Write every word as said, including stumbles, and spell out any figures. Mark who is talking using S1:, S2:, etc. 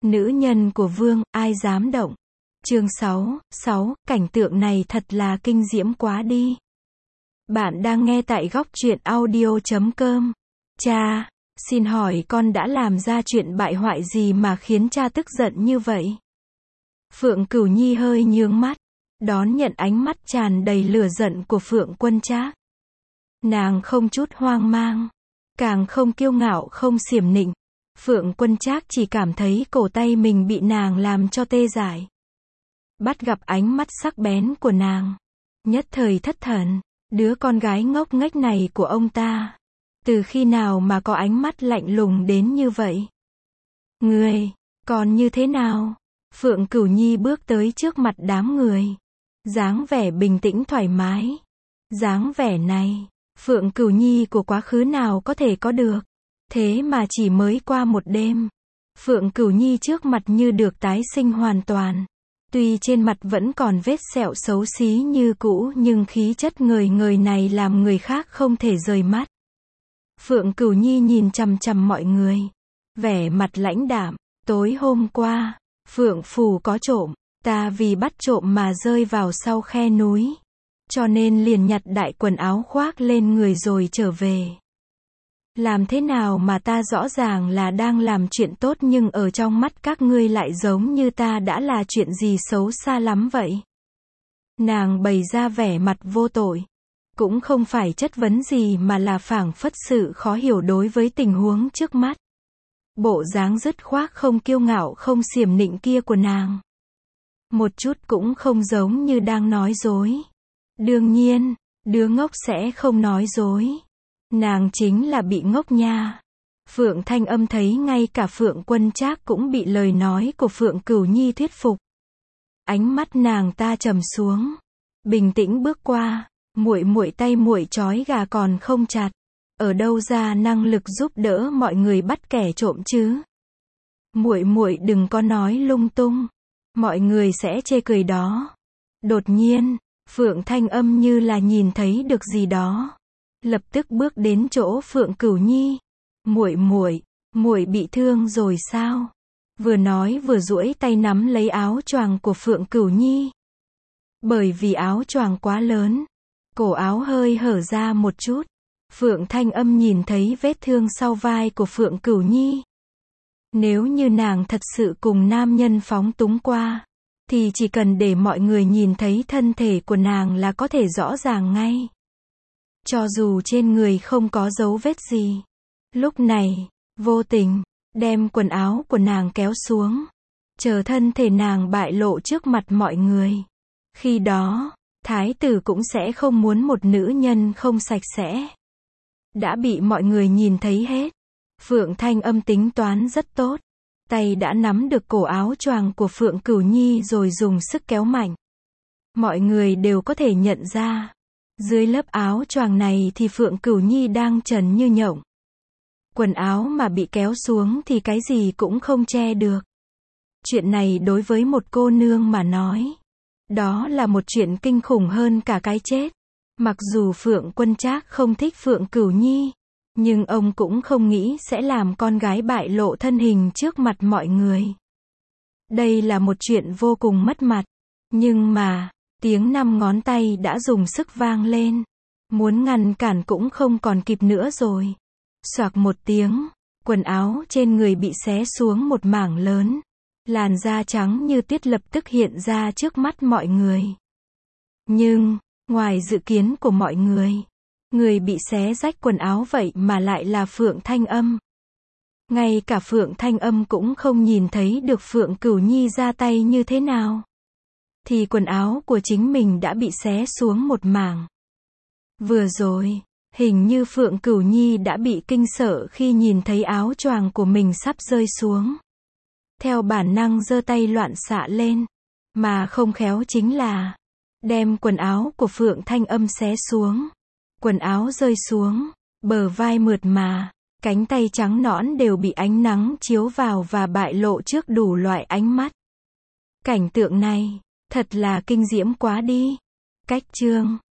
S1: Nữ nhân của vương, ai dám động. Chương sáu, sáu, cảnh tượng này thật là kinh diễm quá đi. Bạn đang nghe tại góc truyện audio chấm com. Cha, xin hỏi con đã làm ra chuyện bại hoại gì mà khiến cha tức giận như vậy? Phượng Cửu Nhi hơi nhướng mắt, đón nhận ánh mắt tràn đầy lửa giận của Phượng Quân Trác. Nàng không chút hoang mang, càng không kiêu ngạo không xiểm nịnh. Phượng Quân Trác chỉ cảm thấy cổ tay mình bị nàng làm cho tê dại. Bắt gặp ánh mắt sắc bén của nàng, nhất thời thất thần, đứa con gái ngốc nghếch này của ông ta, từ khi nào mà có ánh mắt lạnh lùng đến như vậy? Ngươi, còn như thế nào? Phượng Cửu Nhi bước tới trước mặt đám người, dáng vẻ bình tĩnh thoải mái. Dáng vẻ này, Phượng Cửu Nhi của quá khứ nào có thể có được? Thế mà chỉ mới qua một đêm, Phượng Cửu Nhi trước mặt như được tái sinh hoàn toàn. Tuy trên mặt vẫn còn vết sẹo xấu xí như cũ, nhưng khí chất ngời ngời này làm người khác không thể rời mắt. Phượng Cửu Nhi nhìn chằm chằm mọi người, vẻ mặt lãnh đạm. Tối hôm qua, Phượng Phủ có trộm, ta vì bắt trộm mà rơi vào sau khe núi, cho nên liền nhặt đại quần áo khoác lên người rồi trở về. Làm thế nào mà ta rõ ràng là đang làm chuyện tốt nhưng ở trong mắt các ngươi lại giống như ta đã là chuyện gì xấu xa lắm vậy? Nàng bày ra vẻ mặt vô tội, cũng không phải chất vấn gì mà là phảng phất sự khó hiểu đối với tình huống trước mắt. Bộ dáng dứt khoát không kiêu ngạo không xiểm nịnh kia của nàng, một chút cũng không giống như đang nói dối. Đương nhiên, đứa ngốc sẽ không nói dối. Nàng chính là bị ngốc nha. Phượng Thanh Âm thấy ngay cả Phượng Quân Trác cũng bị lời nói của Phượng Cửu Nhi thuyết phục. Ánh mắt nàng ta trầm xuống, bình tĩnh bước qua, muội muội tay muội trói gà còn không chặt, ở đâu ra năng lực giúp đỡ mọi người bắt kẻ trộm chứ? Muội muội đừng có nói lung tung, mọi người sẽ chê cười đó. Đột nhiên, Phượng Thanh Âm như là nhìn thấy được gì đó, lập tức bước đến chỗ Phượng Cửu Nhi. Muội muội, muội bị thương rồi sao? Vừa nói vừa duỗi tay nắm lấy áo choàng của Phượng Cửu Nhi. Bởi vì áo choàng quá lớn, cổ áo hơi hở ra một chút. Phượng Thanh Âm nhìn thấy vết thương sau vai của Phượng Cửu Nhi. Nếu như nàng thật sự cùng nam nhân phóng túng qua, thì chỉ cần để mọi người nhìn thấy thân thể của nàng là có thể rõ ràng ngay. Cho dù trên người không có dấu vết gì. Lúc này, vô tình, đem quần áo của nàng kéo xuống, chờ thân thể nàng bại lộ trước mặt mọi người. Khi đó, thái tử cũng sẽ không muốn một nữ nhân không sạch sẽ. Đã bị mọi người nhìn thấy hết. Phượng Thanh Âm tính toán rất tốt. Tay đã nắm được cổ áo choàng của Phượng Cửu Nhi rồi dùng sức kéo mạnh. Mọi người đều có thể nhận ra, dưới lớp áo choàng này thì Phượng Cửu Nhi đang trần như nhộng. Quần áo mà bị kéo xuống thì cái gì cũng không che được. Chuyện này đối với một cô nương mà nói, đó là một chuyện kinh khủng hơn cả cái chết. Mặc dù Phượng Quân Trác không thích Phượng Cửu Nhi, nhưng ông cũng không nghĩ sẽ làm con gái bại lộ thân hình trước mặt mọi người. Đây là một chuyện vô cùng mất mặt. Nhưng mà, tiếng năm ngón tay đã dùng sức vang lên. Muốn ngăn cản cũng không còn kịp nữa rồi. Xoạc một tiếng, quần áo trên người bị xé xuống một mảng lớn. Làn da trắng như tuyết lập tức hiện ra trước mắt mọi người. Nhưng, ngoài dự kiến của mọi người, người bị xé rách quần áo vậy mà lại là Phượng Thanh Âm. Ngay cả Phượng Thanh Âm cũng không nhìn thấy được Phượng Cửu Nhi ra tay như thế nào, thì quần áo của chính mình đã bị xé xuống một mảng. Vừa rồi, hình như Phượng Cửu Nhi đã bị kinh sợ khi nhìn thấy áo choàng của mình sắp rơi xuống. Theo bản năng giơ tay loạn xạ lên, mà không khéo chính là đem quần áo của Phượng Thanh Âm xé xuống. Quần áo rơi xuống, bờ vai mượt mà, cánh tay trắng nõn đều bị ánh nắng chiếu vào và bại lộ trước đủ loại ánh mắt. Cảnh tượng này, thật là kinh diễm quá đi. Cách chương